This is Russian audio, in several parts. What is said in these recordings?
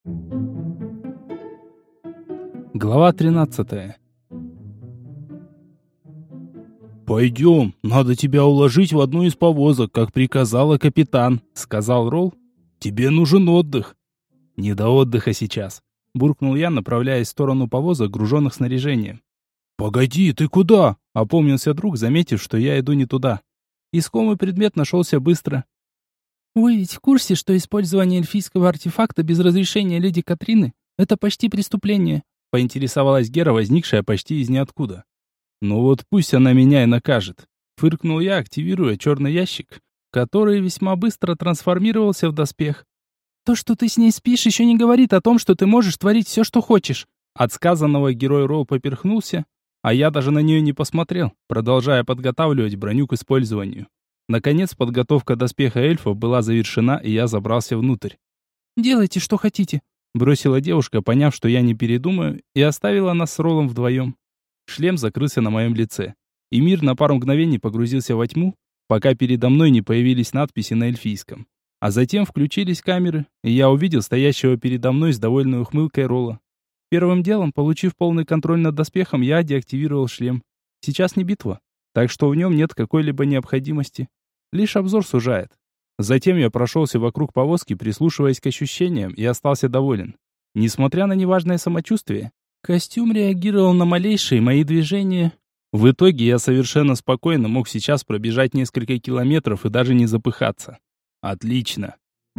Глава 13. «Пойдем, надо тебя уложить в одну из повозок, как приказала капитан», — сказал Ролл. «Тебе нужен отдых». «Не до отдыха сейчас», — буркнул я, направляясь в сторону повозок, груженных снаряжением. «Погоди, ты куда?» — опомнился друг, заметив, что я иду не туда. Искомый предмет нашелся быстро. «Вы ведь в курсе, что использование эльфийского артефакта без разрешения леди Катрины — это почти преступление?» — поинтересовалась Гера, возникшая почти из ниоткуда. «Ну вот пусть она меня и накажет», — фыркнул я, активируя черный ящик, который весьма быстро трансформировался в доспех. «То, что ты с ней спишь, еще не говорит о том, что ты можешь творить все, что хочешь». От сказанного герой Ролл поперхнулся, а я даже на нее не посмотрел, продолжая подготавливать броню к использованию. Наконец, подготовка доспеха эльфов была завершена, и я забрался внутрь. «Делайте, что хотите», — бросила девушка, поняв, что я не передумаю, и оставила нас с Роллом вдвоем. Шлем закрылся на моем лице, и мир на пару мгновений погрузился во тьму, пока передо мной не появились надписи на эльфийском. А затем включились камеры, и я увидел стоящего передо мной с довольной ухмылкой Ролла. Первым делом, получив полный контроль над доспехом, я деактивировал шлем. Сейчас не битва, так что в нем нет какой-либо необходимости. Лишь обзор сужает. Затем я прошелся вокруг повозки, прислушиваясь к ощущениям, и остался доволен. Несмотря на неважное самочувствие, костюм реагировал на малейшие мои движения. В итоге я совершенно спокойно мог сейчас пробежать несколько километров и даже не запыхаться. Отлично.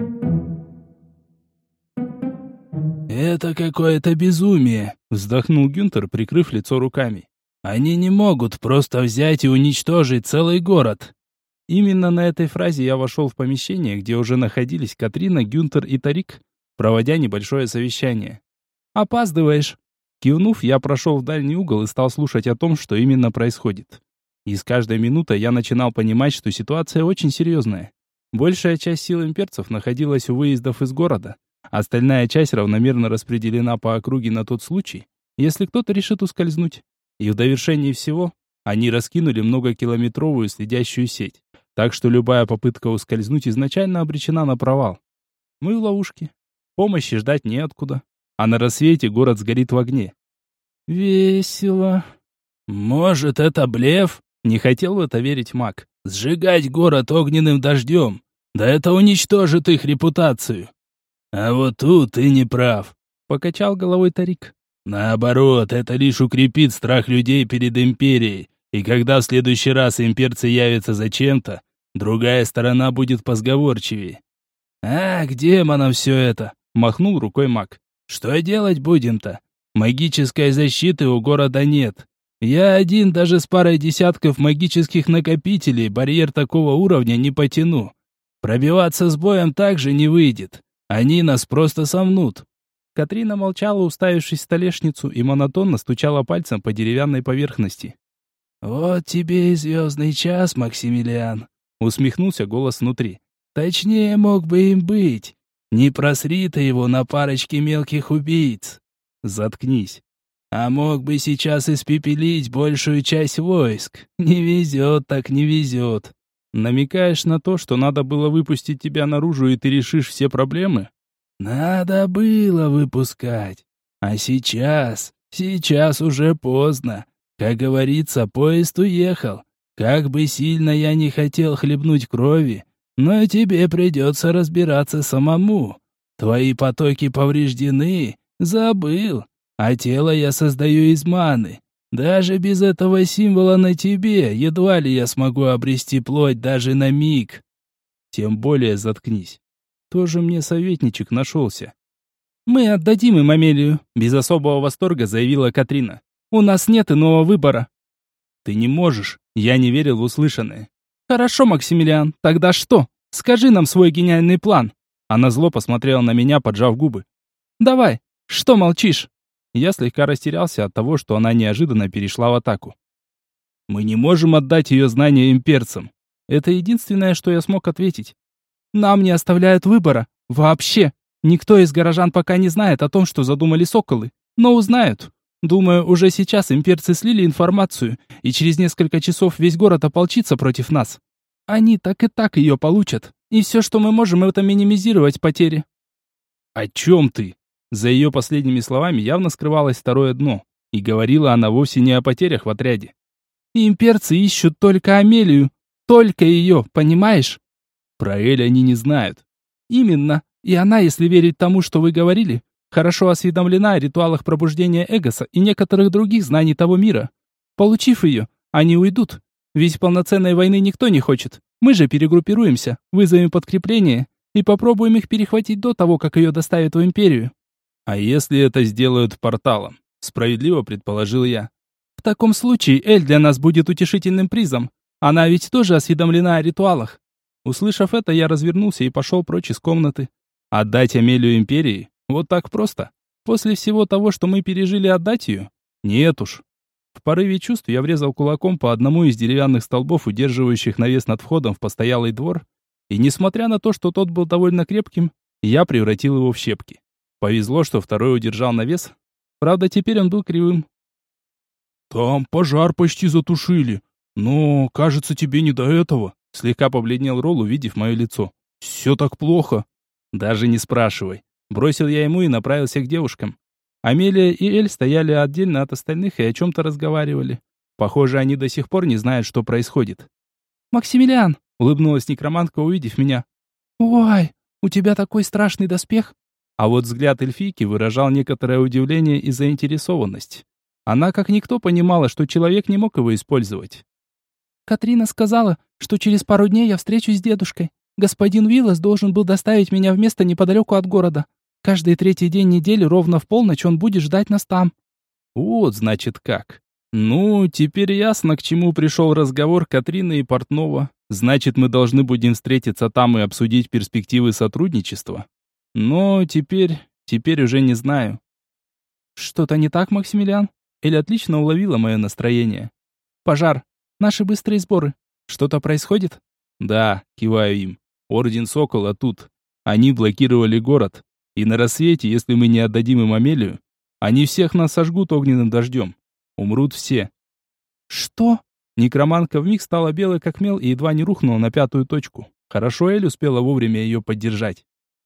«Это какое-то безумие», — вздохнул Гюнтер, прикрыв лицо руками. «Они не могут просто взять и уничтожить целый город». Именно на этой фразе я вошел в помещение, где уже находились Катрина, Гюнтер и Тарик, проводя небольшое совещание. «Опаздываешь». Кивнув, я прошел в дальний угол и стал слушать о том, что именно происходит. И с каждой минутой я начинал понимать, что ситуация очень серьезная. Большая часть сил имперцев находилась у выездов из города, остальная часть равномерно распределена по округе на тот случай, если кто-то решит ускользнуть. И в довершении всего, они раскинули многокилометровую следящую сеть, так что любая попытка ускользнуть изначально обречена на провал. Мы в ловушке. Помощи ждать неоткуда. А на рассвете город сгорит в огне. Весело. «Может, это блеф?» — не хотел в это верить маг. «Сжигать город огненным дождем. Да это уничтожит их репутацию». «А вот тут ты не прав», — покачал головой Тарик. «Наоборот, это лишь укрепит страх людей перед империей. И когда в следующий раз имперцы явятся за чем-то, другая сторона будет позговорчивее». «А, к демонам все это!» — махнул рукой маг. «Что делать будем-то? Магической защиты у города нет. Я один даже с парой десятков магических накопителей барьер такого уровня не потяну. Пробиваться с боем также не выйдет. Они нас просто сомнут». Катрина молчала, уставившись в столешницу, и монотонно стучала пальцем по деревянной поверхности. «Вот тебе и звездный час, Максимилиан», — усмехнулся голос внутри. «Точнее мог бы им быть. Не просри ты его на парочке мелких убийц». «Заткнись». «А мог бы сейчас испепелить большую часть войск. Не везет так не везет». «Намекаешь на то, что надо было выпустить тебя наружу, и ты решишь все проблемы?» «Надо было выпускать. А сейчас уже поздно. Как говорится, поезд уехал. Как бы сильно я не хотел хлебнуть крови, но тебе придется разбираться самому. Твои потоки повреждены, забыл. А тело я создаю из маны. Даже без этого символа на тебе едва ли я смогу обрести плоть даже на миг». «Тем более заткнись. Тоже мне советничек нашелся». «Мы отдадим им Амелию», — без особого восторга заявила Катрина. «У нас нет иного выбора». «Ты не можешь». Я не верил в услышанное. «Хорошо, Максимилиан, тогда что? Скажи нам свой гениальный план». Она зло посмотрела на меня, поджав губы. «Давай, что молчишь?» Я слегка растерялся от того, что она неожиданно перешла в атаку. «Мы не можем отдать ее знания имперцам». Это единственное, что я смог ответить. «Нам не оставляют выбора. Вообще. Никто из горожан пока не знает о том, что задумали соколы. Но узнают. Думаю, уже сейчас имперцы слили информацию, и через несколько часов весь город ополчится против нас. Они так и так ее получат. И все, что мы можем, это минимизировать потери». «О чем ты?» За ее последними словами явно скрывалось второе дно, и говорила она вовсе не о потерях в отряде. «Имперцы ищут только Амелию, только ее, понимаешь?» «Про Эль они не знают». «Именно, и она, если верить тому, что вы говорили, хорошо осведомлена о ритуалах пробуждения Эгоса и некоторых других знаний того мира. Получив ее, они уйдут, ведь полноценной войны никто не хочет. Мы же перегруппируемся, вызовем подкрепление и попробуем их перехватить до того, как ее доставят в Империю». «А если это сделают порталом?» — справедливо предположил я. «В таком случае Эль для нас будет утешительным призом. Она ведь тоже осведомлена о ритуалах». Услышав это, я развернулся и пошел прочь из комнаты. Отдать Амелию Империи? Вот так просто? После всего того, что мы пережили, отдать ее? Нет уж. В порыве чувств я врезал кулаком по одному из деревянных столбов, удерживающих навес над входом в постоялый двор, и несмотря на то, что тот был довольно крепким, я превратил его в щепки. Повезло, что второй удержал навес. Правда, теперь он был кривым. «Там пожар почти затушили, но, кажется, тебе не до этого», — слегка побледнел Ролл, увидев мое лицо. «Все так плохо». «Даже не спрашивай». Бросил я ему и направился к девушкам. Амелия и Эль стояли отдельно от остальных и о чем-то разговаривали. Похоже, они до сих пор не знают, что происходит. «Максимилиан!» — улыбнулась некромантка, увидев меня. «Ой, у тебя такой страшный доспех!» А вот взгляд эльфийки выражал некоторое удивление и заинтересованность. Она как никто понимала, что человек не мог его использовать. «Катрина сказала, что через пару дней я встречусь с дедушкой. Господин Виллас должен был доставить меня в место неподалеку от города. Каждый третий день недели ровно в полночь он будет ждать нас там». Вот, значит, как. Ну, теперь ясно, к чему пришел разговор Катрины и Портнова. Значит, мы должны будем встретиться там и обсудить перспективы сотрудничества. Но теперь уже не знаю. Что-то не так, Максимилиан? Эль отлично уловила мое настроение. Пожар. Наши быстрые сборы. Что-то происходит? Да, киваю им. Орден Сокола тут. Они блокировали город. И на рассвете, если мы не отдадим им Амелию, они всех нас сожгут огненным дождем. Умрут все. Что? Некромантка вмиг стала белой как мел и едва не рухнула на пятую точку. Хорошо Эль успела вовремя ее поддержать.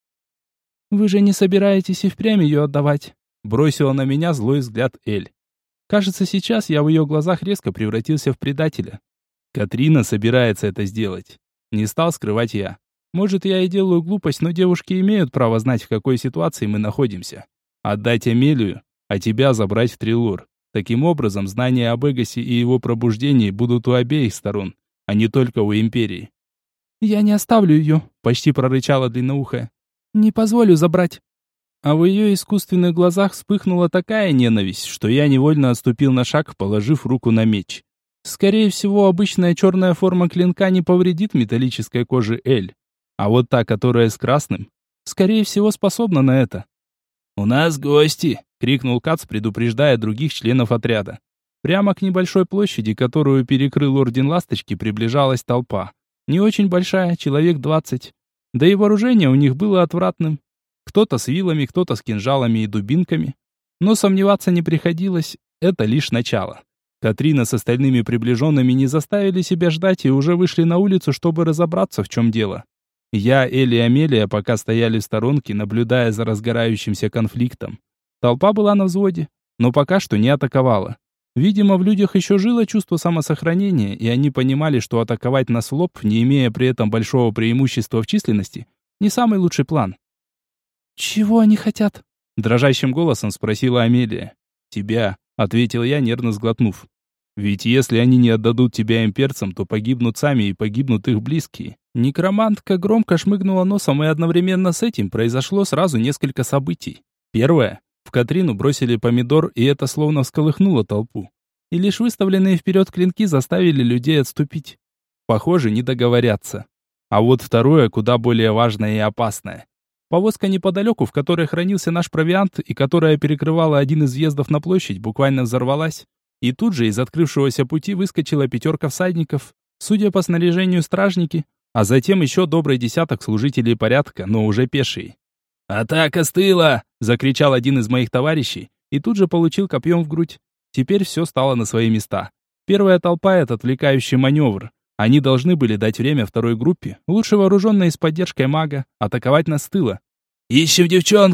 «Вы же не собираетесь и впрямь ее отдавать?» Бросила на меня злой взгляд Эль. Кажется, сейчас я в ее глазах резко превратился в предателя. Катрина собирается это сделать. Не стал скрывать я. Может, я и делаю глупость, но девушки имеют право знать, в какой ситуации мы находимся. Отдать Амелию, а тебя забрать в Трилор. Таким образом, знания об Эгосе и его пробуждении будут у обеих сторон, а не только у Империи. «Я не оставлю ее», — почти прорычала длинноухая. «Не позволю забрать». А в ее искусственных глазах вспыхнула такая ненависть, что я невольно отступил на шаг, положив руку на меч. Скорее всего, обычная черная форма клинка не повредит металлической коже Эль. А вот та, которая с красным, скорее всего, способна на это. «У нас гости!» — крикнул Кац, предупреждая других членов отряда. Прямо к небольшой площади, которую перекрыл Орден Ласточки, приближалась толпа. Не очень большая, человек 20. Да и вооружение у них было отвратным. Кто-то с вилами, кто-то с кинжалами и дубинками. Но сомневаться не приходилось, это лишь начало. Катрина с остальными приближенными не заставили себя ждать и уже вышли на улицу, чтобы разобраться, в чем дело. Я, Эль и Амелия пока стояли в сторонке, наблюдая за разгорающимся конфликтом. Толпа была на взводе, но пока что не атаковала. Видимо, в людях еще жило чувство самосохранения, и они понимали, что атаковать нас в лоб, не имея при этом большого преимущества в численности, не самый лучший план. «Чего они хотят?» — дрожащим голосом спросила Амелия. «Тебя», — ответил я, нервно сглотнув. «Ведь если они не отдадут тебя имперцам, то погибнут сами и погибнут их близкие». Некромантка громко шмыгнула носом, и одновременно с этим произошло сразу несколько событий. Первое. В Катрину бросили помидор, и это словно всколыхнуло толпу. И лишь выставленные вперед клинки заставили людей отступить. Похоже, не договорятся. А вот второе, куда более важное и опасное. Повозка неподалеку, в которой хранился наш провиант, и которая перекрывала один из въездов на площадь, буквально взорвалась. И тут же из открывшегося пути выскочила 5 всадников, судя по снаряжению стражники, а затем еще добрый десяток служителей порядка, но уже пешие. «Атака с тыла!» — закричал один из моих товарищей, и тут же получил копьем в грудь. Теперь все стало на свои места. Первая толпа — это отвлекающий маневр. Они должны были дать время второй группе, лучше вооруженной с поддержкой мага, атаковать нас с тыла. «Ищем девчонку!»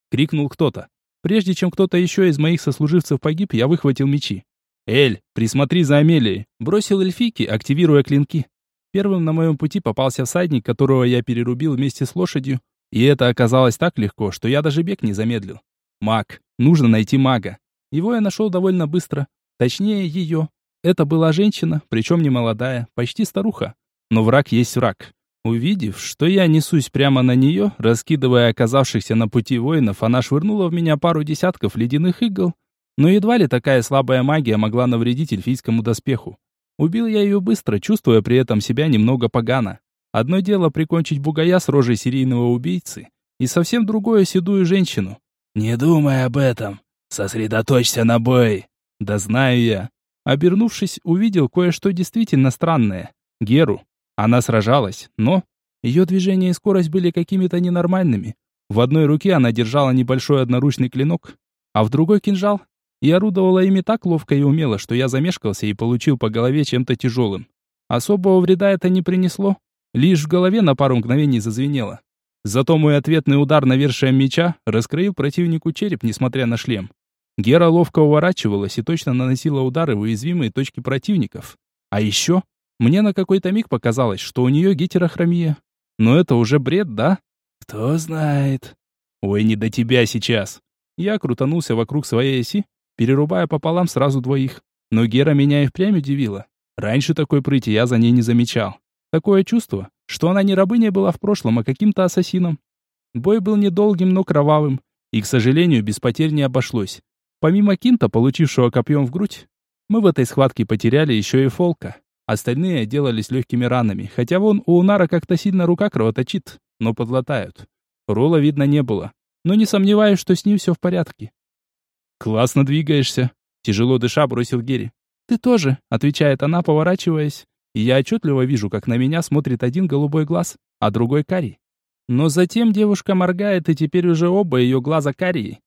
— крикнул кто-то. Прежде чем кто-то еще из моих сослуживцев погиб, я выхватил мечи. «Эль, присмотри за Амелией!» — бросил эльфийке, активируя клинки. Первым на моем пути попался всадник, которого я перерубил вместе с лошадью, и это оказалось так легко, что я даже бег не замедлил. Маг. Нужно найти мага. Его я нашел довольно быстро. Точнее, ее. Это была женщина, причем не молодая, почти старуха. Но враг есть враг. Увидев, что я несусь прямо на нее, раскидывая оказавшихся на пути воинов, она швырнула в меня пару десятков ледяных игл, но едва ли такая слабая магия могла навредить эльфийскому доспеху. Убил я ее быстро, чувствуя при этом себя немного погано. Одно дело прикончить бугая с рожей серийного убийцы, и совсем другое седую женщину. «Не думай об этом. Сосредоточься на бой». «Да знаю я». Обернувшись, увидел кое-что действительно странное. Геру. Она сражалась, но ее движения и скорость были какими-то ненормальными. В одной руке она держала небольшой одноручный клинок, а в другой кинжал, и орудовала ими так ловко и умело, что я замешкался и получил по голове чем-то тяжелым. Особого вреда это не принесло, лишь в голове на пару мгновений зазвенело. Зато мой ответный удар навершием меча раскроил противнику череп, несмотря на шлем. Гера ловко уворачивалась и точно наносила удары в уязвимые точки противников. А еще мне на какой-то миг показалось, что у нее гетерохромия. Но это уже бред, да? Кто знает. Ой, не до тебя сейчас. Я крутанулся вокруг своей оси, перерубая пополам сразу двоих. Но Гера меня и впрямь удивила. Раньше такой прыти я за ней не замечал. Такое чувство, что она не рабыней была в прошлом, а каким-то ассасином. Бой был недолгим, но кровавым. И, к сожалению, без потерь не обошлось. Помимо Кинта, получившего копьем в грудь, мы в этой схватке потеряли еще и Фолка. Остальные отделались легкими ранами, хотя вон у Унара как-то сильно рука кровоточит, но подлатают. Рола видно не было, но не сомневаюсь, что с ним все в порядке. «Классно двигаешься», — тяжело дыша бросил Герри. «Ты тоже», — отвечает она, поворачиваясь, и я отчетливо вижу, как на меня смотрит один голубой глаз, а другой карий. Но затем девушка моргает, и теперь уже оба ее глаза карие.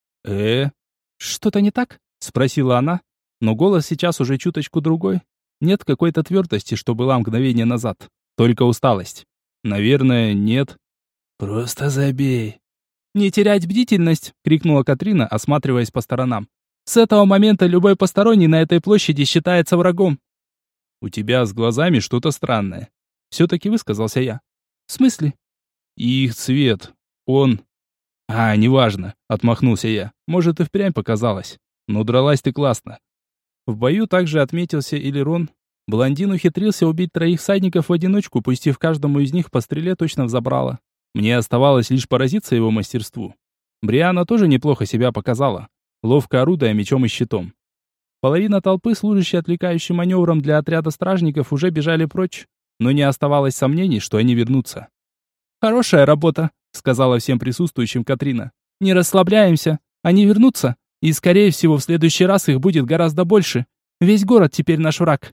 «Что-то не так?» — спросила она, но голос сейчас уже чуточку другой. Нет какой-то твердости, что была мгновение назад. Только усталость. Наверное, нет. «Просто забей». «Не терять бдительность!» — крикнула Катрина, осматриваясь по сторонам. «С этого момента любой посторонний на этой площади считается врагом». «У тебя с глазами что-то странное». Все-таки высказался я. «В смысле?» «И их цвет. Он...» неважно», — отмахнулся я. «Может, и впрямь показалось. Но дралась ты классно». В бою также отметился Элирон. Блондин ухитрился убить 3 всадников в одиночку, пустив каждому из них по стреле точно в забрало. Мне оставалось лишь поразиться его мастерству. Бриана тоже неплохо себя показала, ловко орудуя мечом и щитом. Половина толпы, служащей отвлекающим маневром для отряда стражников, уже бежали прочь, но не оставалось сомнений, что они вернутся. «Хорошая работа», — сказала всем присутствующим Катрина. «Не расслабляемся, они вернутся. И, скорее всего, в следующий раз их будет гораздо больше. Весь город теперь наш враг».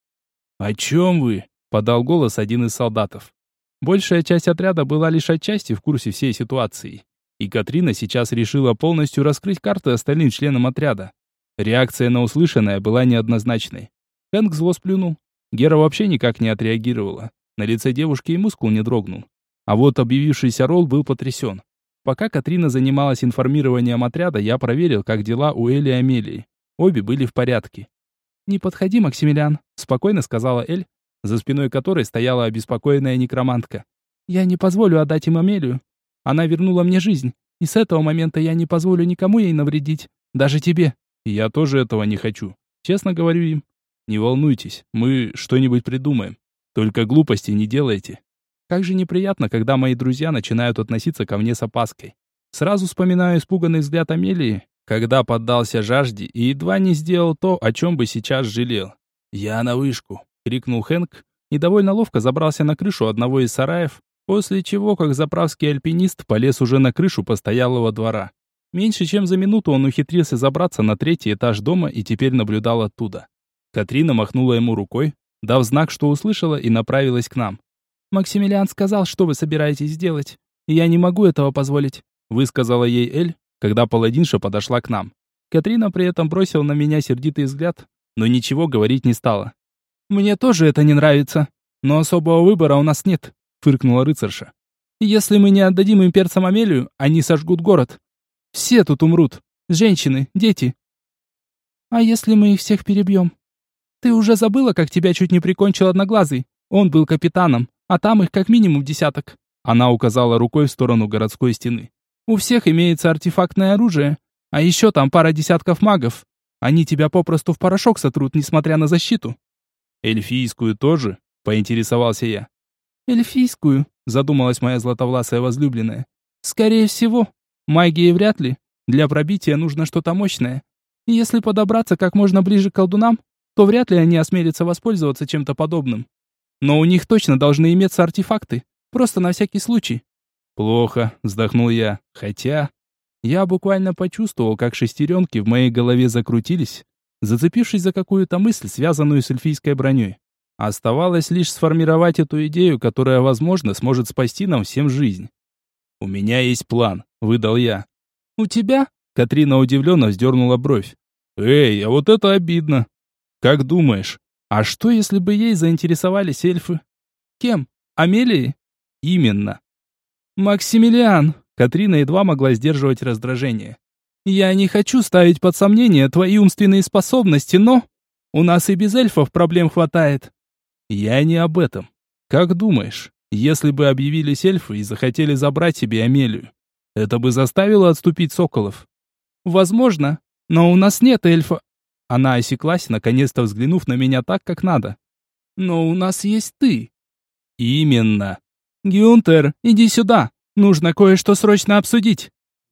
«О чем вы?» — подал голос один из солдатов. Большая часть отряда была лишь отчасти в курсе всей ситуации. И Катрина сейчас решила полностью раскрыть карты остальным членам отряда. Реакция на услышанное была неоднозначной. Хэнк зло сплюнул. Гера вообще никак не отреагировала. На лице девушки и мускул не дрогнул. А вот объявившийся Ролл был потрясен. Пока Катрина занималась информированием отряда, я проверил, как дела у Эли и Амелии. Обе были в порядке. «Не подходи, Максимилиан», — спокойно сказала Эль, за спиной которой стояла обеспокоенная некромантка. «Я не позволю отдать им Амелию. Она вернула мне жизнь, и с этого момента я не позволю никому ей навредить, даже тебе». «Я тоже этого не хочу. Честно говорю им. Не волнуйтесь, мы что-нибудь придумаем. Только глупости не делайте». Как же неприятно, когда мои друзья начинают относиться ко мне с опаской. Сразу вспоминаю испуганный взгляд Амелии, когда поддался жажде и едва не сделал то, о чем бы сейчас жалел. «Я на вышку», — крикнул Хэнк и довольно ловко забрался на крышу одного из сараев, после чего, как заправский альпинист, полез уже на крышу постоялого двора. Меньше чем за минуту он ухитрился забраться на 3-й этаж дома и теперь наблюдал оттуда. Катрина махнула ему рукой, дав знак, что услышала, и направилась к нам. «Максимилиан сказал, что вы собираетесь делать, и я не могу этого позволить», высказала ей Эль, когда паладинша подошла к нам. Катрина при этом бросила на меня сердитый взгляд, но ничего говорить не стала. «Мне тоже это не нравится, но особого выбора у нас нет», фыркнула рыцарша. «Если мы не отдадим имперцам Амелию, они сожгут город». Все тут умрут. Женщины, дети. А если мы их всех перебьем? Ты уже забыла, как тебя чуть не прикончил Одноглазый? Он был капитаном, а там их как минимум десяток. Она указала рукой в сторону городской стены. У всех имеется артефактное оружие, а еще там пара десятков магов. Они тебя попросту в порошок сотрут, несмотря на защиту. Эльфийскую тоже? Поинтересовался я. Эльфийскую, задумалась моя златовласая возлюбленная. Скорее всего. Магии вряд ли. Для пробития нужно что-то мощное. И если подобраться как можно ближе к колдунам, то вряд ли они осмелятся воспользоваться чем-то подобным. Но у них точно должны иметься артефакты, просто на всякий случай. Плохо, вздохнул я, хотя... Я буквально почувствовал, как шестеренки в моей голове закрутились, зацепившись за какую-то мысль, связанную с эльфийской броней. Оставалось лишь сформировать эту идею, которая, возможно, сможет спасти нам всем жизнь. «У меня есть план», — выдал я. «У тебя?» — Катрина удивленно вздернула бровь. «Эй, а вот это обидно!» «Как думаешь, а что, если бы ей заинтересовались эльфы?» «Кем? Амелией?» «Именно». «Максимилиан!» — Катрина едва могла сдерживать раздражение. «Я не хочу ставить под сомнение твои умственные способности, но... У нас и без эльфов проблем хватает». «Я не об этом. Как думаешь, если бы объявились эльфы и захотели забрать себе Амелию, это бы заставило отступить соколов?» «Возможно, но у нас нет эльфа». Она осеклась, наконец-то взглянув на меня так, как надо. «Но у нас есть ты». «Именно». «Гюнтер, иди сюда. Нужно кое-что срочно обсудить».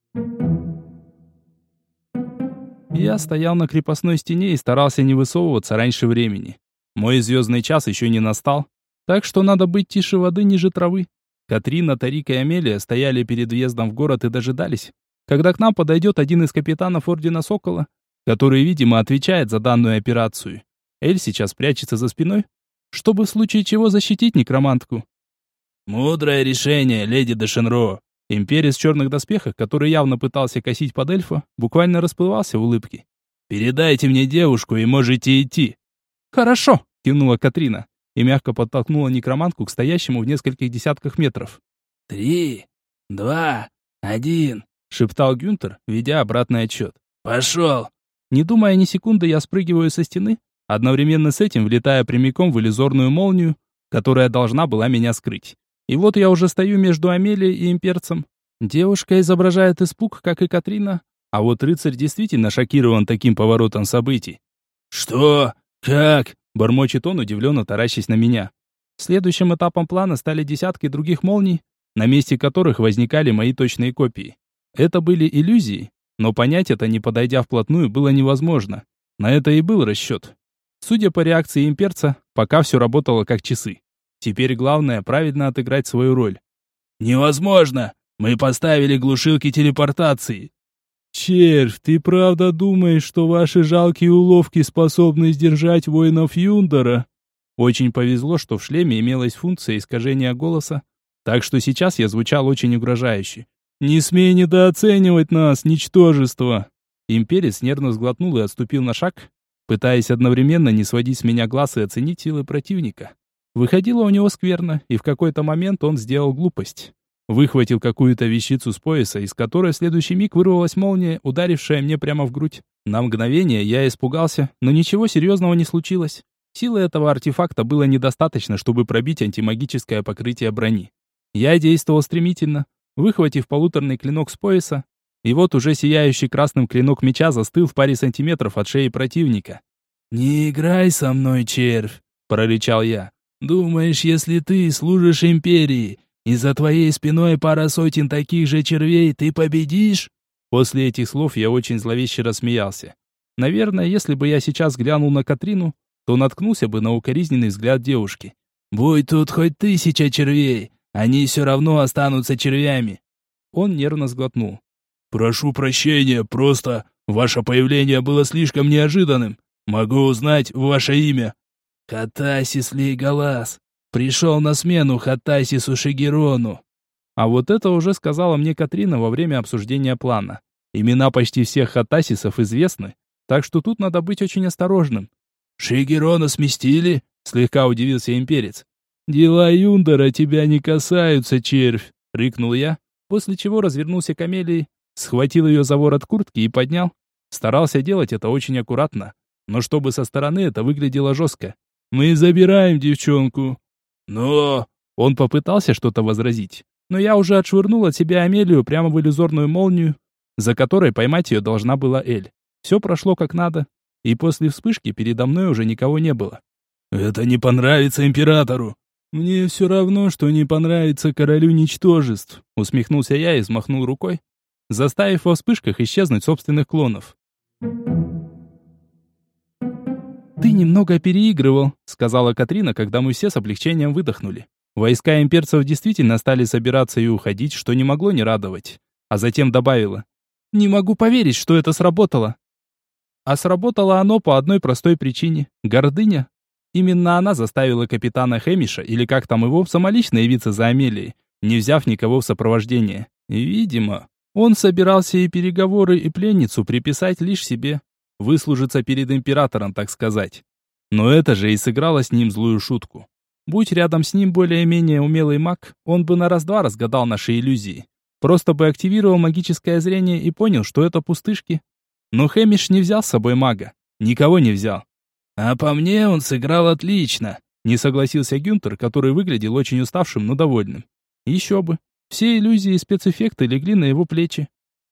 Я стоял на крепостной стене и старался не высовываться раньше времени. Мой звездный час еще не настал, так что надо быть тише воды ниже травы. Катрина, Тарик и Амелия стояли перед въездом в город и дожидались, когда к нам подойдет один из капитанов Ордена Сокола, который, видимо, отвечает за данную операцию. Эль сейчас прячется за спиной, чтобы в случае чего защитить некромантку. «Мудрое решение, леди де Шенро». Имперец в черных доспехах, который явно пытался косить под эльфа, буквально расплывался в улыбке. «Передайте мне девушку и можете идти». «Хорошо», — кивнула Катрина и мягко подтолкнула некромантку к стоящему в нескольких десятках метров. 3, 2, 1, шептал Гюнтер, ведя обратный отсчет. «Пошел!» Не думая ни секунды, я спрыгиваю со стены, одновременно с этим влетая прямиком в иллюзорную молнию, которая должна была меня скрыть. И вот я уже стою между Амелией и имперцем. Девушка изображает испуг, как и Катрина, а вот рыцарь действительно шокирован таким поворотом событий. «Что? Как?» — бормочет он, удивленно таращась на меня. Следующим этапом плана стали десятки других молний, на месте которых возникали мои точные копии. Это были иллюзии, но понять это, не подойдя вплотную, было невозможно. На это и был расчет. Судя по реакции имперца, пока все работало как часы. Теперь главное правильно отыграть свою роль. «Невозможно! Мы поставили глушилки телепортации!» «Червь, ты правда думаешь, что ваши жалкие уловки способны сдержать воинов Юндора?» Очень повезло, что в шлеме имелась функция искажения голоса, так что сейчас я звучал очень угрожающе. «Не смей недооценивать нас, ничтожество!» Имперец нервно сглотнул и отступил на шаг, пытаясь одновременно не сводить с меня глаз и оценить силы противника. Выходило у него скверно, и в какой-то момент он сделал глупость. Выхватил какую-то вещицу с пояса, из которой в следующий миг вырвалась молния, ударившая мне прямо в грудь. На мгновение я испугался, но ничего серьезного не случилось. Силы этого артефакта было недостаточно, чтобы пробить антимагическое покрытие брони. Я действовал стремительно, выхватив полуторный клинок с пояса, и вот уже сияющий красным клинок меча застыл в паре сантиметров от шеи противника. «Не играй со мной, червь!» — прорычал я. «Думаешь, если ты служишь империи, и за твоей спиной пара сотен таких же червей, ты победишь?» После этих слов я очень зловеще рассмеялся. Наверное, если бы я сейчас глянул на Катрину, то наткнулся бы на укоризненный взгляд девушки. «Будь тут хоть 1000 червей, они все равно останутся червями!» Он нервно сглотнул. «Прошу прощения, просто ваше появление было слишком неожиданным. Могу узнать ваше имя?» «Хатасис Лейгалас. Пришел на смену Хатасису Шигерону». А вот это уже сказала мне Катрина во время обсуждения плана. Имена почти всех Хатасисов известны, так что тут надо быть очень осторожным. «Шигерона сместили?» — слегка удивился имперец. «Дела Юндора тебя не касаются, червь!» — рыкнул я, после чего развернулся к Амелии, Схватил ее за ворот куртки и поднял. Старался делать это очень аккуратно, но чтобы со стороны это выглядело жестко. «Мы забираем девчонку». «Но...» Он попытался что-то возразить, но я уже отшвырнул от себя Амелию прямо в иллюзорную молнию, за которой поймать ее должна была Эль. Все прошло как надо, и после вспышки передо мной уже никого не было. «Это не понравится императору». «Мне все равно, что не понравится королю ничтожеств», усмехнулся я и взмахнул рукой, заставив во вспышках исчезнуть собственных клонов. «Ты немного переигрывал», — сказала Катрина, когда мы все с облегчением выдохнули. Войска имперцев действительно стали собираться и уходить, что не могло не радовать. А затем добавила: «Не могу поверить, что это сработало». А сработало оно по одной простой причине — гордыня. Именно она заставила капитана Хэмиша, или как там его, самолично явиться за Амелией, не взяв никого в сопровождение. И, видимо, он собирался и переговоры, и пленницу приписать лишь себе. Выслужиться перед императором, так сказать. Но это же и сыграло с ним злую шутку. Будь рядом с ним более-менее умелый маг, он бы на раз-два разгадал наши иллюзии. Просто бы активировал магическое зрение и понял, что это пустышки. Но Хэмиш не взял с собой мага. Никого не взял. «А по мне он сыграл отлично», — не согласился Гюнтер, который выглядел очень уставшим, но довольным. Еще бы. Все иллюзии и спецэффекты легли на его плечи.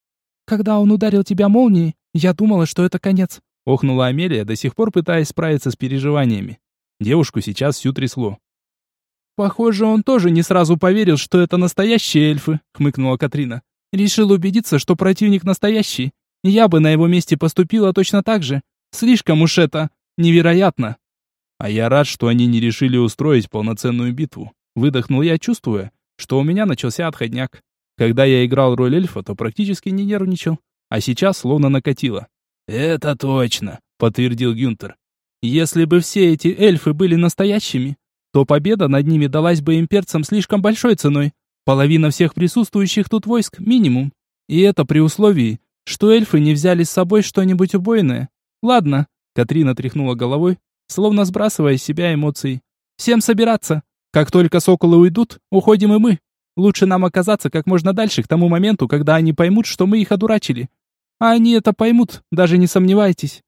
«Когда он ударил тебя молнией, я думала, что это конец», — охнула Амелия, до сих пор пытаясь справиться с переживаниями. Девушку сейчас всю трясло. «Похоже, он тоже не сразу поверил, что это настоящие эльфы», — хмыкнула Катрина. «Решил убедиться, что противник настоящий. Я бы на его месте поступила точно так же. Слишком уж это невероятно». «А я рад, что они не решили устроить полноценную битву», — выдохнул я, чувствуя, что у меня начался отходняк. Когда я играл роль эльфа, то практически не нервничал, а сейчас словно накатило. «Это точно», — подтвердил Гюнтер. «Если бы все эти эльфы были настоящими, то победа над ними далась бы имперцам слишком большой ценой. Половина всех присутствующих тут войск минимум. И это при условии, что эльфы не взяли с собой что-нибудь убойное. Ладно», — Катрина тряхнула головой, словно сбрасывая с себя эмоции. «Всем собираться. Как только соколы уйдут, уходим и мы. Лучше нам оказаться как можно дальше к тому моменту, когда они поймут, что мы их одурачили. А они это поймут, даже не сомневайтесь».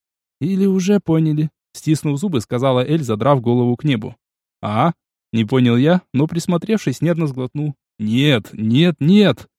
«Или уже поняли», — стиснув зубы, сказала Эль, задрав голову к небу. «А?» — не понял я, но, присмотревшись, нервно сглотнул. «Нет, нет, нет!»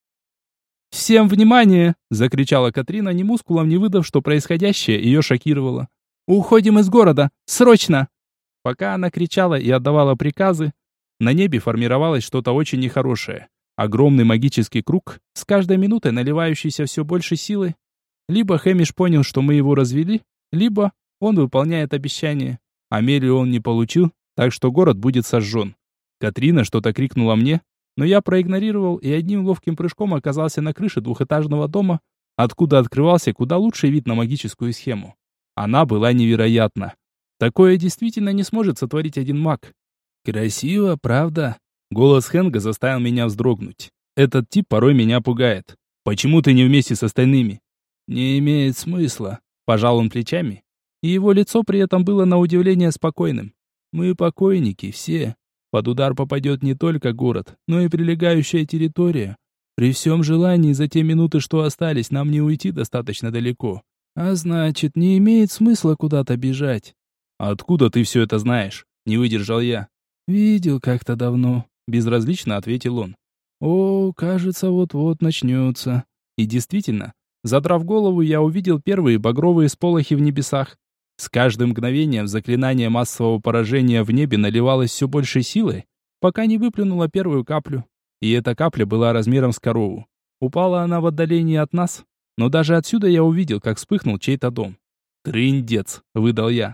«Всем внимание!» — закричала Катрина, ни мускулом не выдав, что происходящее ее шокировало. «Уходим из города! Срочно!» Пока она кричала и отдавала приказы, на небе формировалось что-то очень нехорошее. Огромный магический круг, с каждой минутой наливающийся все больше силой. Либо Хэмиш понял, что мы его развели, либо он выполняет обещание. Амелию он не получил, так что город будет сожжен. Катрина что-то крикнула мне, но я проигнорировал и одним ловким прыжком оказался на крыше двухэтажного дома, откуда открывался куда лучший вид на магическую схему. Она была невероятна. Такое действительно не сможет сотворить один маг. «Красиво, правда?» Голос Хэнга заставил меня вздрогнуть. Этот тип порой меня пугает. «Почему ты не вместе с остальными?» «Не имеет смысла», — пожал он плечами. И его лицо при этом было на удивление спокойным. «Мы покойники, все. Под удар попадет не только город, но и прилегающая территория. При всем желании за те минуты, что остались, нам не уйти достаточно далеко. А значит, не имеет смысла куда-то бежать». «Откуда ты все это знаешь?» — не выдержал я. «Видел как-то давно», — безразлично ответил он. «О, кажется, вот-вот начнется». И действительно, задрав голову, я увидел первые багровые сполохи в небесах. С каждым мгновением заклинание массового поражения в небе наливалось все большей силой, пока не выплюнуло первую каплю. И эта капля была размером с корову. Упала она в отдалении от нас, но даже отсюда я увидел, как вспыхнул чей-то дом. «Трындец», — выдал я.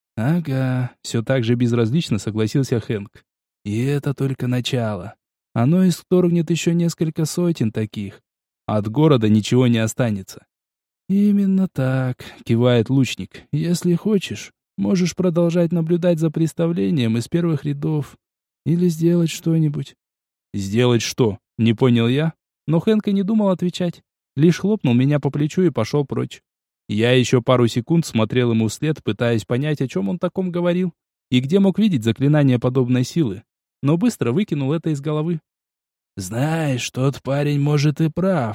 «Ага», — все так же безразлично согласился Хэнк. «И это только начало. Оно исторгнет еще несколько сотен таких. От города ничего не останется». «Именно так», — кивает лучник. «Если хочешь, можешь продолжать наблюдать за представлением из первых рядов. Или сделать что-нибудь». «Сделать что?» — не понял я, но Хэнк и не думал отвечать. Лишь хлопнул меня по плечу и пошел прочь. Я еще пару секунд смотрел ему вслед, пытаясь понять, о чем он таком говорил, и где мог видеть заклинание подобной силы, но быстро выкинул это из головы. «Знаешь, тот парень может и прав.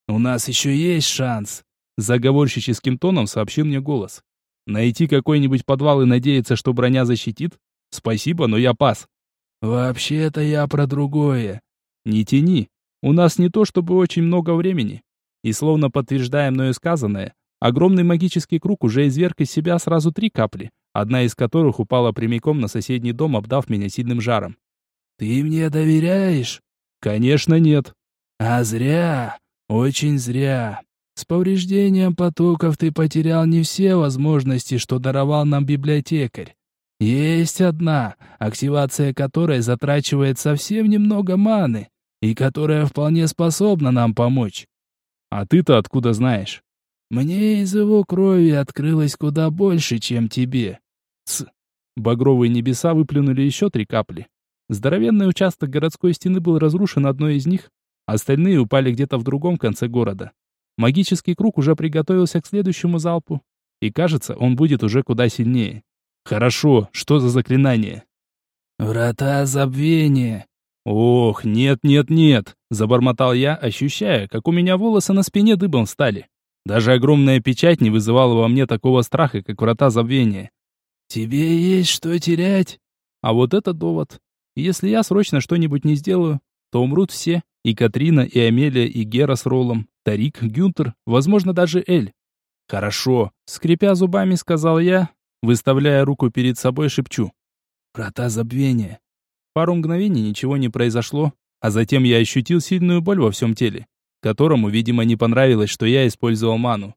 У нас еще есть шанс. Заговорщическим тоном сообщил мне голос. Найти какой-нибудь подвал и надеяться, что броня защитит? Спасибо, но я пас. Вообще-то я про другое. Не тяни. У нас не то чтобы очень много времени. И словно подтверждая мною сказанное, огромный магический круг уже изверг из себя сразу 3 капли, одна из которых упала прямиком на соседний дом, обдав меня сильным жаром. Ты мне доверяешь? Конечно, нет. А зря. Очень зря. С повреждением потоков ты потерял не все возможности, что даровал нам библиотекарь. Есть одна, активация которой затрачивает совсем немного маны, и которая вполне способна нам помочь. А ты-то откуда знаешь? Мне из его крови открылось куда больше, чем тебе. Багровые небеса выплюнули еще 3 капли. Здоровенный участок городской стены был разрушен одной из них, остальные упали где-то в другом конце города. Магический круг уже приготовился к следующему залпу, и кажется, он будет уже куда сильнее. Хорошо, что за заклинание? Врата забвения. Ох, нет, нет, нет, забормотал я, ощущая, как у меня волосы на спине дыбом встали. Даже огромная печать не вызывала во мне такого страха, как врата забвения. Тебе есть что терять? А вот это довод. Если я срочно что-нибудь не сделаю, то умрут все. И Катрина, и Амелия, и Гера с Роллом, Тарик, Гюнтер, возможно, даже Эль. Хорошо, скрипя зубами, сказал я, выставляя руку перед собой, шепчу. Врата забвения. Пару мгновений ничего не произошло, а затем я ощутил сильную боль во всем теле, которому, видимо, не понравилось, что я использовал ману.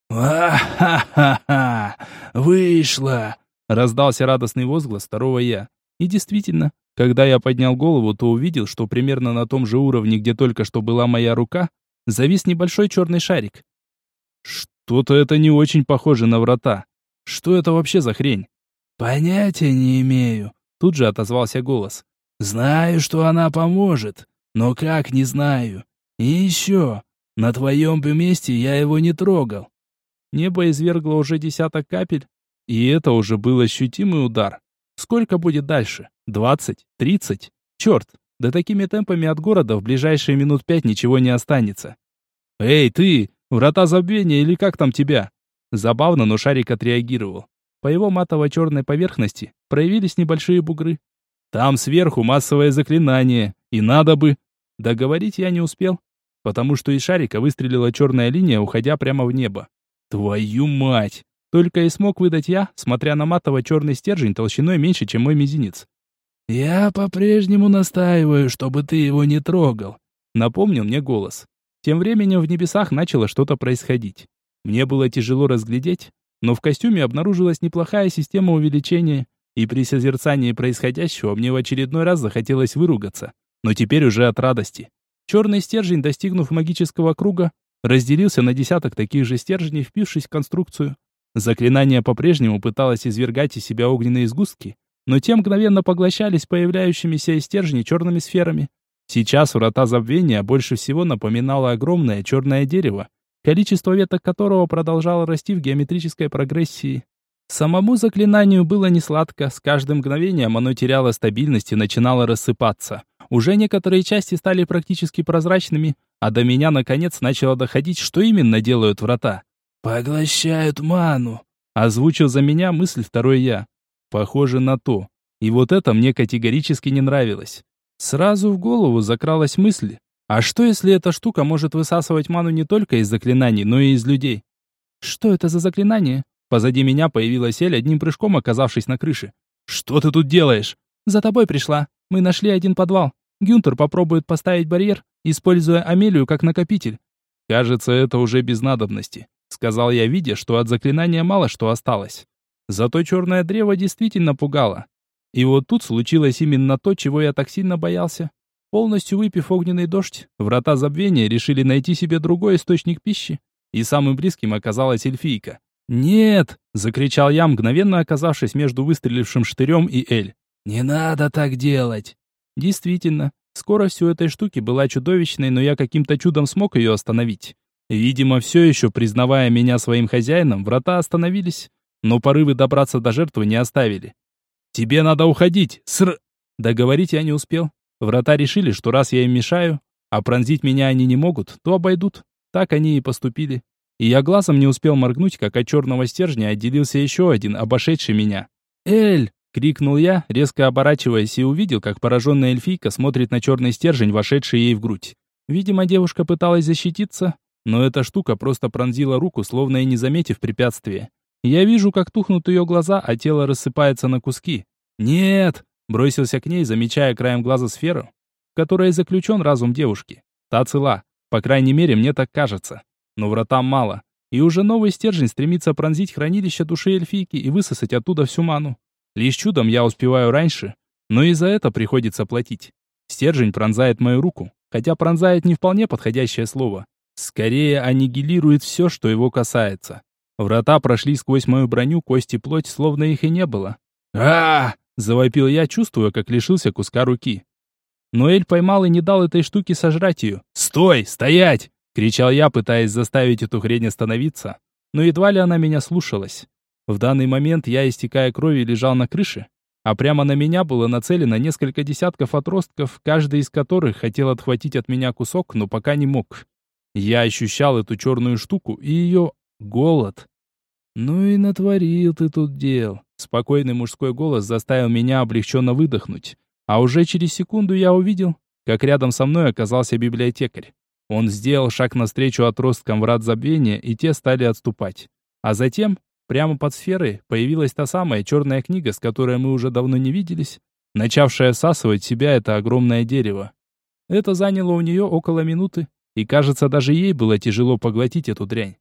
«Ва-ха-ха-ха! Вышло!» Раздался радостный возглас второго я. И действительно, когда я поднял голову, то увидел, что примерно на том же уровне, где только что была моя рука, завис небольшой черный шарик. Что-то это не очень похоже на врата. Что это вообще за хрень? «Понятия не имею», — тут же отозвался голос. «Знаю, что она поможет, но как не знаю. И еще, на твоем бы месте я его не трогал». Небо извергло уже 10 капель, и это уже был ощутимый удар. Сколько будет дальше? 20? 30? Черт, да такими темпами от города в ближайшие минут 5 ничего не останется. «Эй, ты! Врата забвения или как там тебя?» Забавно, но шарик отреагировал. По его матово-черной поверхности проявились небольшие бугры. Там сверху массовое заклинание, и надо бы... Договорить я не успел, потому что из шарика выстрелила черная линия, уходя прямо в небо. Твою мать! Только и смог выдать я, смотря на матово-черный стержень толщиной меньше, чем мой мизинец. «Я по-прежнему настаиваю, чтобы ты его не трогал», — напомнил мне голос. Тем временем в небесах начало что-то происходить. Мне было тяжело разглядеть, но в костюме обнаружилась неплохая система увеличения, и при созерцании происходящего мне в очередной раз захотелось выругаться, но теперь уже от радости. Черный стержень, достигнув магического круга, разделился на десяток таких же стержней, впившись в конструкцию. Заклинание по-прежнему пыталось извергать из себя огненные сгустки, но те мгновенно поглощались появляющимися из стержней черными сферами. Сейчас врата забвения больше всего напоминало огромное черное дерево, количество веток которого продолжало расти в геометрической прогрессии. Самому заклинанию было несладко, с каждым мгновением оно теряло стабильность и начинало рассыпаться. Уже некоторые части стали практически прозрачными, а до меня наконец начало доходить, что именно делают врата. «Поглощают ману», — озвучил за меня мысль второй я. Похоже на то. И вот это мне категорически не нравилось. Сразу в голову закралась мысль, а что если эта штука может высасывать ману не только из заклинаний, но и из людей? Что это за заклинание? Позади меня появилась Эль, одним прыжком оказавшись на крыше. «Что ты тут делаешь?» «За тобой пришла. Мы нашли один подвал. Гюнтер попробует поставить барьер, используя Амелию как накопитель». «Кажется, это уже без надобности», — сказал я, видя, что от заклинания мало что осталось. Зато черное древо действительно пугало. И вот тут случилось именно то, чего я так сильно боялся. Полностью выпив огненный дождь, врата забвения решили найти себе другой источник пищи, и самым близким оказалась эльфийка. «Нет!» — закричал я, мгновенно оказавшись между выстрелившим штырем и Эль. «Не надо так делать!» Действительно, скорость у этой штуки была чудовищной, но я каким-то чудом смог ее остановить. Видимо, все еще признавая меня своим хозяином, врата остановились, но порывы добраться до жертвы не оставили. «Тебе надо уходить, ср...» Договорить я не успел. Врата решили, что раз я им мешаю, а пронзить меня они не могут, то обойдут. Так они и поступили. И я глазом не успел моргнуть, как от черного стержня отделился еще один, обошедший меня. «Эль!» — крикнул я, резко оборачиваясь, и увидел, как пораженная эльфийка смотрит на черный стержень, вошедший ей в грудь. Видимо, девушка пыталась защититься, но эта штука просто пронзила руку, словно и не заметив препятствия. Я вижу, как тухнут ее глаза, а тело рассыпается на куски. «Нет!» — бросился к ней, замечая краем глаза сферу, в которой заключен разум девушки. Та цела, по крайней мере, мне так кажется. Но вратам мало, и уже новый стержень стремится пронзить хранилище души эльфийки и высосать оттуда всю ману. Лишь чудом я успеваю раньше, но и за это приходится платить. Стержень пронзает мою руку, хотя пронзает не вполне подходящее слово. Скорее аннигилирует все, что его касается. Врата прошли сквозь мою броню, кость и плоть, словно их и не было. Завопил я, чувствуя, как лишился куска руки. Но Эль поймал и не дал этой штуке сожрать ее. «Стой! Стоять!» — кричал я, пытаясь заставить эту хрень остановиться. Но едва ли она меня слушалась. В данный момент я, истекая кровью, лежал на крыше, а прямо на меня было нацелено несколько десятков отростков, каждый из которых хотел отхватить от меня кусок, но пока не мог. Я ощущал эту черную штуку и ее голод. «Ну и натворил ты тут дел». Спокойный мужской голос заставил меня облегченно выдохнуть. А уже через секунду я увидел, как рядом со мной оказался библиотекарь. Он сделал шаг навстречу отросткам врат забвения, и те стали отступать. А затем, прямо под сферой, появилась та самая черная книга, с которой мы уже давно не виделись, начавшая всасывать в себя это огромное дерево. Это заняло у нее около минуты, и, кажется, даже ей было тяжело поглотить эту дрянь.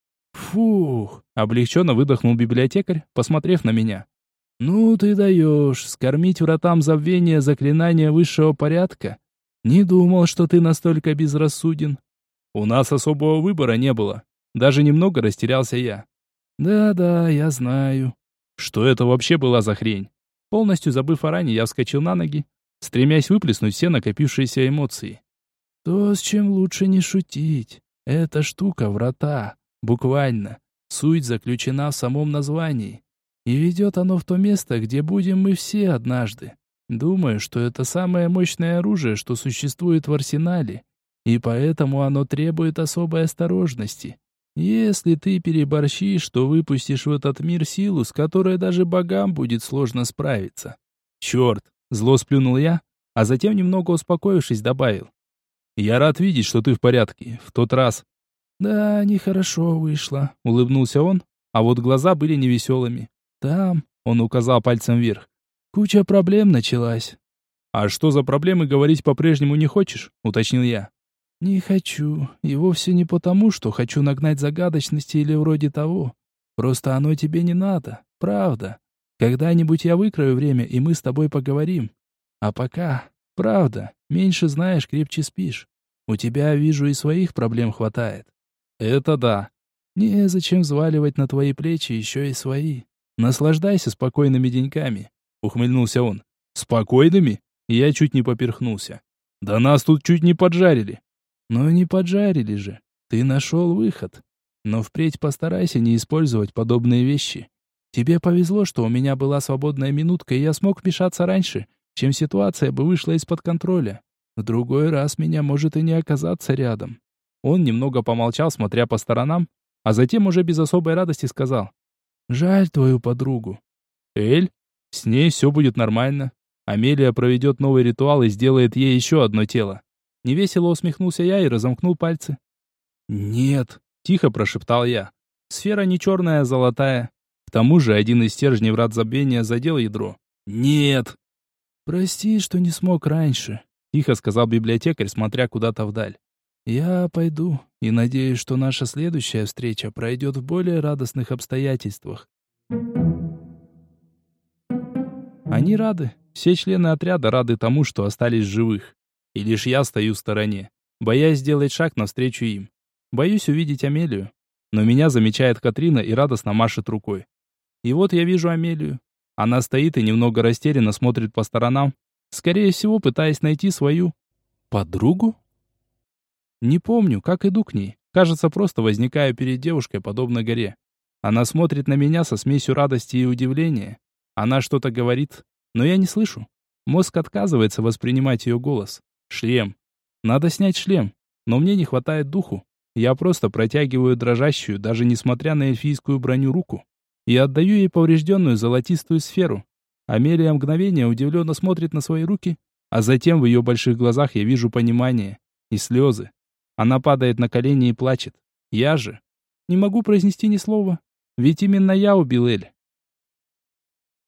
«Фух!» — облегченно выдохнул библиотекарь, посмотрев на меня. «Ну ты даешь, скормить вратам забвения заклинания высшего порядка? Не думал, что ты настолько безрассуден». «У нас особого выбора не было. Даже немного растерялся я». «Да-да, я знаю». Что это вообще была за хрень? Полностью забыв о ране, я вскочил на ноги, стремясь выплеснуть все накопившиеся эмоции. «То, с чем лучше не шутить. Эта штука — врата. Буквально. Суть заключена в самом названии. И ведет оно в то место, где будем мы все однажды. Думаю, что это самое мощное оружие, что существует в арсенале, и поэтому оно требует особой осторожности. Если ты переборщишь, то выпустишь в этот мир силу, с которой даже богам будет сложно справиться». «Черт!» — зло сплюнул я, а затем, немного успокоившись, добавил. «Я рад видеть, что ты в порядке. В тот раз...» «Да, нехорошо вышло», — улыбнулся он, а вот глаза были невеселыми. «Там», — он указал пальцем вверх, — «куча проблем началась». «А что за проблемы, говорить по-прежнему не хочешь?» — уточнил я. «Не хочу. И вовсе не потому, что хочу нагнать загадочности или вроде того. Просто оно тебе не надо, правда. Когда-нибудь я выкрою время, и мы с тобой поговорим. А пока, правда, меньше знаешь, крепче спишь. У тебя, вижу, и своих проблем хватает». «Это да. Незачем взваливать на твои плечи еще и свои. Наслаждайся спокойными деньками», — ухмыльнулся он. «Спокойными?» Я чуть не поперхнулся. «Да нас тут чуть не поджарили». «Ну не поджарили же. Ты нашел выход. Но впредь постарайся не использовать подобные вещи. Тебе повезло, что у меня была свободная минутка, и я смог вмешаться раньше, чем ситуация бы вышла из-под контроля. В другой раз меня может и не оказаться рядом». Он немного помолчал, смотря по сторонам, а затем уже без особой радости сказал: «Жаль твою подругу». «Эль? С ней все будет нормально. Амелия проведет новый ритуал и сделает ей еще одно тело». Невесело усмехнулся я и разомкнул пальцы. «Нет», — тихо прошептал я. «Сфера не черная, а золотая. К тому же один из стержней врат забвения задел ядро». «Нет». «Прости, что не смог раньше», — тихо сказал библиотекарь, смотря куда-то вдаль. «Я пойду и надеюсь, что наша следующая встреча пройдет в более радостных обстоятельствах». Они рады. Все члены отряда рады тому, что остались живых. И лишь я стою в стороне, боясь сделать шаг навстречу им. Боюсь увидеть Амелию. Но меня замечает Катрина и радостно машет рукой. И вот я вижу Амелию. Она стоит и немного растерянно смотрит по сторонам, скорее всего, пытаясь найти свою подругу. Не помню, как иду к ней. Кажется, просто возникаю перед девушкой, подобно горе. Она смотрит на меня со смесью радости и удивления. Она что-то говорит, но я не слышу. Мозг отказывается воспринимать ее голос. Шлем. Надо снять шлем, но мне не хватает духу. Я просто протягиваю дрожащую, даже несмотря на эльфийскую броню, руку и отдаю ей поврежденную золотистую сферу. Амелия мгновение удивленно смотрит на свои руки, а затем в ее больших глазах я вижу понимание и слезы. Она падает на колени и плачет. Я же не могу произнести ни слова, ведь именно я убил Эль.